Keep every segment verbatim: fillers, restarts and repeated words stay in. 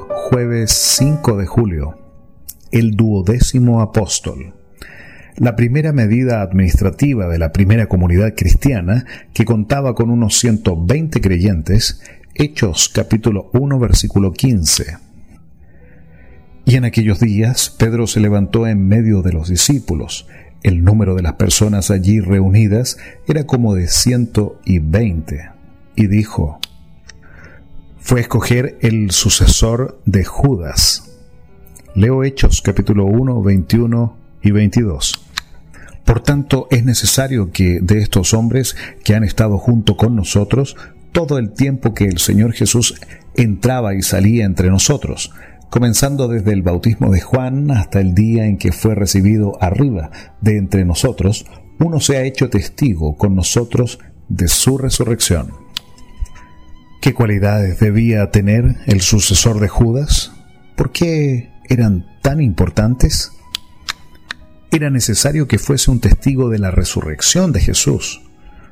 Jueves cinco de julio. El duodécimo apóstol. La primera medida administrativa de la primera comunidad cristiana, que contaba con unos ciento veinte creyentes, Hechos capítulo uno versículo quince. Y en aquellos días Pedro se levantó en medio de los discípulos. El número de las personas allí reunidas era como de ciento veinte. Y dijo: fue a escoger el sucesor de Judas. Leo Hechos capítulo uno, veintiuno y veintidós. Por tanto, es necesario que de estos hombres que han estado junto con nosotros todo el tiempo que el Señor Jesús entraba y salía entre nosotros, comenzando desde el bautismo de Juan hasta el día en que fue recibido arriba de entre nosotros, uno se ha hecho testigo con nosotros de su resurrección. ¿Qué cualidades debía tener el sucesor de Judas? ¿Por qué eran tan importantes? Era necesario que fuese un testigo de la resurrección de Jesús.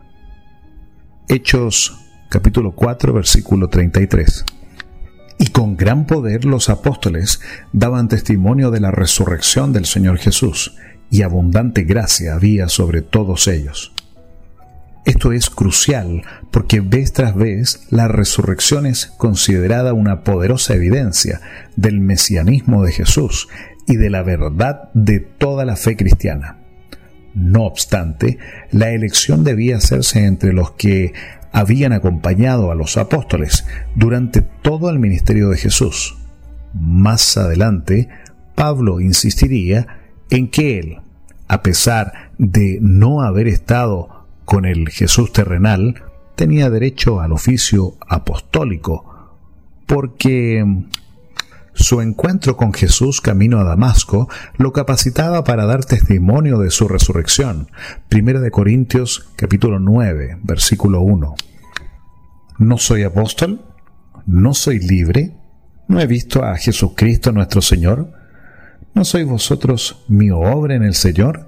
Hechos capítulo cuatro versículo treinta y tres. Y con gran poder los apóstoles daban testimonio de la resurrección del Señor Jesús, y abundante gracia había sobre todos ellos. Esto es crucial porque vez tras vez la resurrección es considerada una poderosa evidencia del mesianismo de Jesús y de la verdad de toda la fe cristiana. No obstante, la elección debía hacerse entre los que habían acompañado a los apóstoles durante todo el ministerio de Jesús. Más adelante, Pablo insistiría en que él, a pesar de no haber estado con el Jesús terrenal, tenía derecho al oficio apostólico, porque su encuentro con Jesús camino a Damasco lo capacitaba para dar testimonio de su resurrección. Primera de Corintios capítulo nueve, versículo uno. ¿No soy apóstol? ¿No soy libre? ¿No he visto a Jesucristo nuestro Señor? ¿No sois vosotros mi obra en el Señor?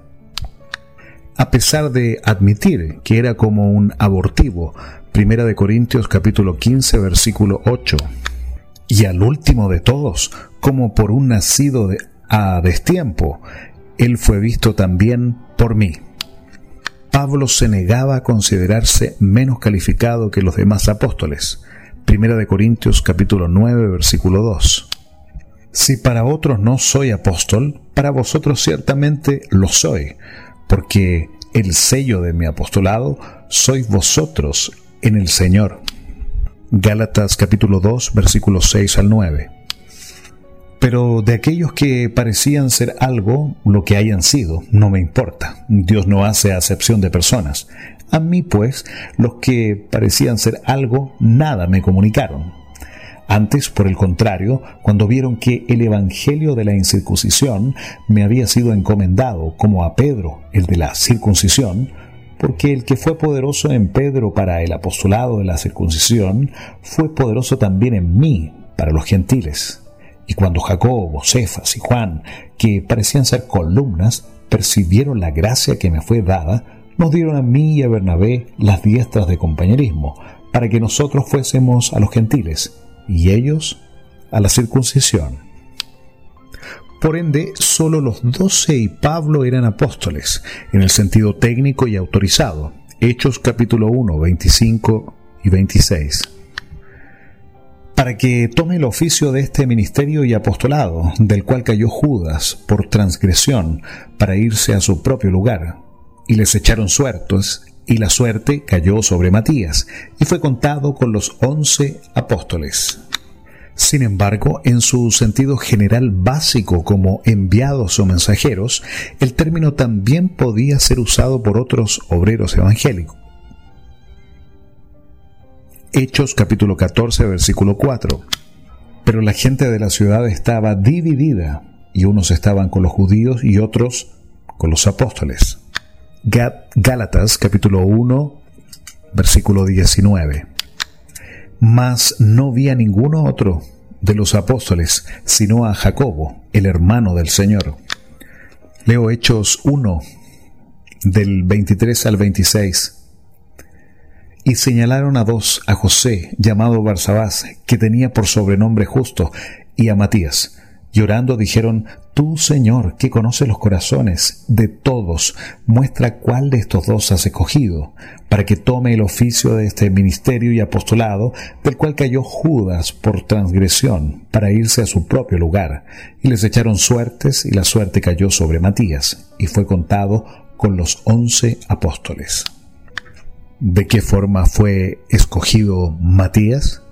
A pesar de admitir que era como un abortivo, Primera de Corintios capítulo quince, versículo ocho. Y al último de todos, como por un nacido de, a destiempo, él fue visto también por mí. Pablo se negaba a considerarse menos calificado que los demás apóstoles. Primera de Corintios capítulo nueve, versículo dos. Si para otros no soy apóstol, para vosotros ciertamente lo soy, porque el sello de mi apostolado sois vosotros en el Señor. Gálatas capítulo dos, versículos seis al nueve. Pero de aquellos que parecían ser algo, lo que hayan sido, no me importa. Dios no hace acepción de personas. A mí, pues, los que parecían ser algo, nada me comunicaron. Antes, por el contrario, cuando vieron que el evangelio de la incircuncisión me había sido encomendado, como a Pedro, el de la circuncisión, porque el que fue poderoso en Pedro para el apostolado de la circuncisión, fue poderoso también en mí para los gentiles. Y cuando Jacobo, Cefas y Juan, que parecían ser columnas, percibieron la gracia que me fue dada, nos dieron a mí y a Bernabé las diestras de compañerismo, para que nosotros fuésemos a los gentiles, y ellos a la circuncisión. Por ende, solo los doce y Pablo eran apóstoles, en el sentido técnico y autorizado. Hechos capítulo uno, veinticinco y veintiséis. Para que tome el oficio de este ministerio y apostolado, del cual cayó Judas por transgresión, para irse a su propio lugar. Y les echaron suertes, y la suerte cayó sobre Matías, y fue contado con los once apóstoles. Sin embargo, en su sentido general básico como enviados o mensajeros, el término también podía ser usado por otros obreros evangélicos. Hechos capítulo catorce, versículo cuatro. Pero la gente de la ciudad estaba dividida, y unos estaban con los judíos y otros con los apóstoles. Gálatas capítulo uno, versículo diecinueve. Mas no vi a ninguno otro de los apóstoles, sino a Jacobo, el hermano del Señor. Leo Hechos uno, del veintitrés al veintiséis. Y señalaron a dos, a José, llamado Barsabás, que tenía por sobrenombre Justo, y a Matías. Llorando dijeron: Tú, Señor, que conoces los corazones de todos, muestra cuál de estos dos has escogido, para que tome el oficio de este ministerio y apostolado, del cual cayó Judas por transgresión, para irse a su propio lugar. Y les echaron suertes, y la suerte cayó sobre Matías, y fue contado con los once apóstoles. ¿De qué forma fue escogido Matías?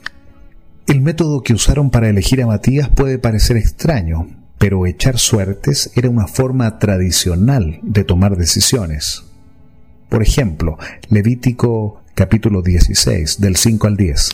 El método que usaron para elegir a Matías puede parecer extraño, pero echar suertes era una forma tradicional de tomar decisiones. Por ejemplo, Levítico capítulo dieciséis, del cinco al diez.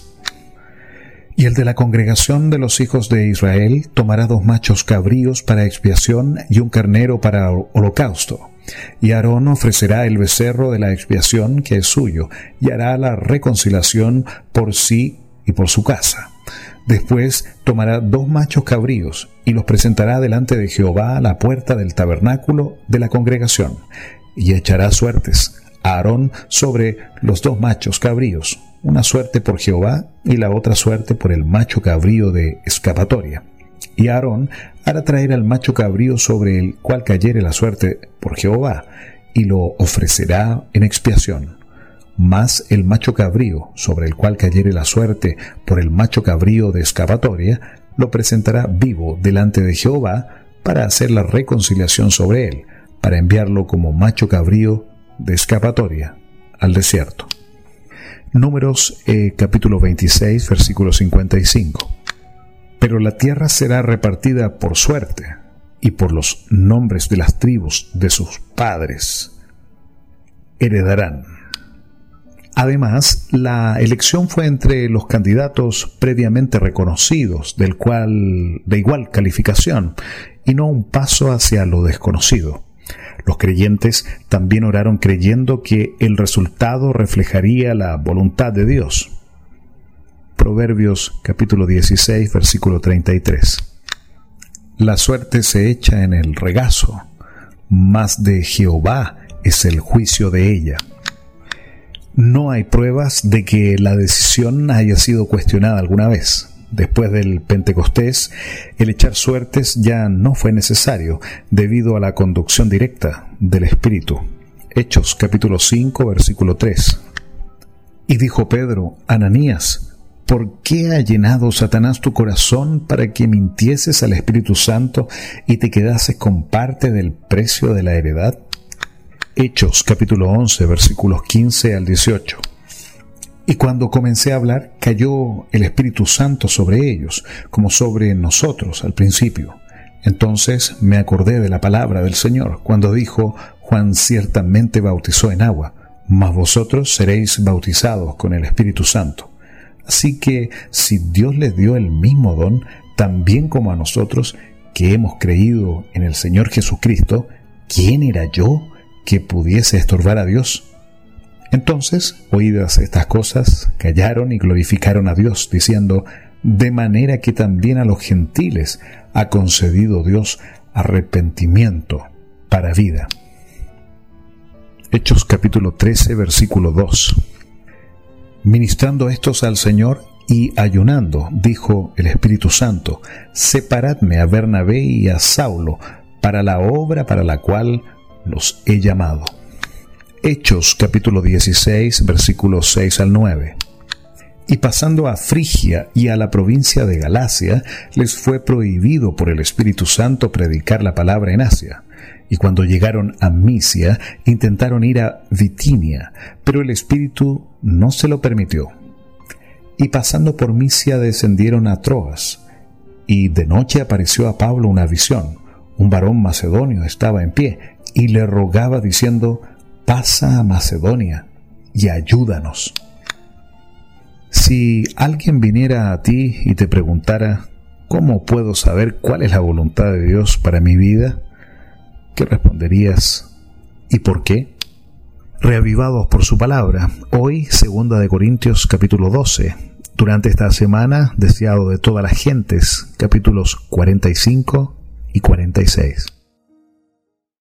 Y el de la congregación de los hijos de Israel tomará dos machos cabríos para expiación y un carnero para holocausto. Y Aarón ofrecerá el becerro de la expiación, que es suyo, y hará la reconciliación por sí y por su casa. Después tomará dos machos cabríos y los presentará delante de Jehová a la puerta del tabernáculo de la congregación, y echará suertes a Aarón sobre los dos machos cabríos, una suerte por Jehová y la otra suerte por el macho cabrío de escapatoria. Y Aarón hará traer al macho cabrío sobre el cual cayere la suerte por Jehová, y lo ofrecerá en expiación. Mas el macho cabrío, sobre el cual cayere la suerte por el macho cabrío de escapatoria, lo presentará vivo delante de Jehová para hacer la reconciliación sobre él, para enviarlo como macho cabrío de escapatoria al desierto. Números eh, capítulo veintiséis, versículo cincuenta y cinco. Pero la tierra será repartida por suerte, y por los nombres de las tribus de sus padres heredarán. Además, la elección fue entre los candidatos previamente reconocidos, del cual, de igual calificación, y no un paso hacia lo desconocido. Los creyentes también oraron creyendo que el resultado reflejaría la voluntad de Dios. Proverbios capítulo dieciséis, versículo treinta y tres. La suerte se echa en el regazo, mas de Jehová es el juicio de ella. No hay pruebas de que la decisión haya sido cuestionada alguna vez. Después del Pentecostés, el echar suertes ya no fue necesario, debido a la conducción directa del Espíritu. Hechos capítulo cinco, versículo tres. Y dijo Pedro: Ananías, ¿por qué ha llenado Satanás tu corazón para que mintieses al Espíritu Santo y te quedases con parte del precio de la heredad? Hechos capítulo once, versículos quince al dieciocho. Y cuando comencé a hablar, cayó el Espíritu Santo sobre ellos, como sobre nosotros al principio. Entonces me acordé de la palabra del Señor, cuando dijo: Juan ciertamente bautizó en agua, mas vosotros seréis bautizados con el Espíritu Santo. Así que, si Dios les dio el mismo don, también como a nosotros, que hemos creído en el Señor Jesucristo, ¿quién era yo que pudiese estorbar a Dios? Entonces, oídas estas cosas, callaron y glorificaron a Dios, diciendo: de manera que también a los gentiles ha concedido Dios arrepentimiento para vida. Hechos capítulo trece, versículo dos. Ministrando estos al Señor y ayunando, dijo el Espíritu Santo: separadme a Bernabé y a Saulo para la obra para la cual los he llamado. Hechos capítulo dieciséis, versículos seis al nueve. Y pasando a Frigia y a la provincia de Galacia, les fue prohibido por el Espíritu Santo predicar la palabra en Asia. Y cuando llegaron a Misia, intentaron ir a Bitinia, pero el Espíritu no se lo permitió. Y pasando por Misia descendieron a Troas, y de noche apareció a Pablo una visión. Un varón macedonio estaba en pie, y le rogaba diciendo: pasa a Macedonia y ayúdanos. Si alguien viniera a ti y te preguntara: ¿cómo puedo saber cuál es la voluntad de Dios para mi vida?, ¿qué responderías y por qué? Reavivados por su palabra, hoy segunda de Corintios capítulo doce, durante esta semana, deseado de todas las gentes, capítulos cuarenta y cinco y cuarenta y seis.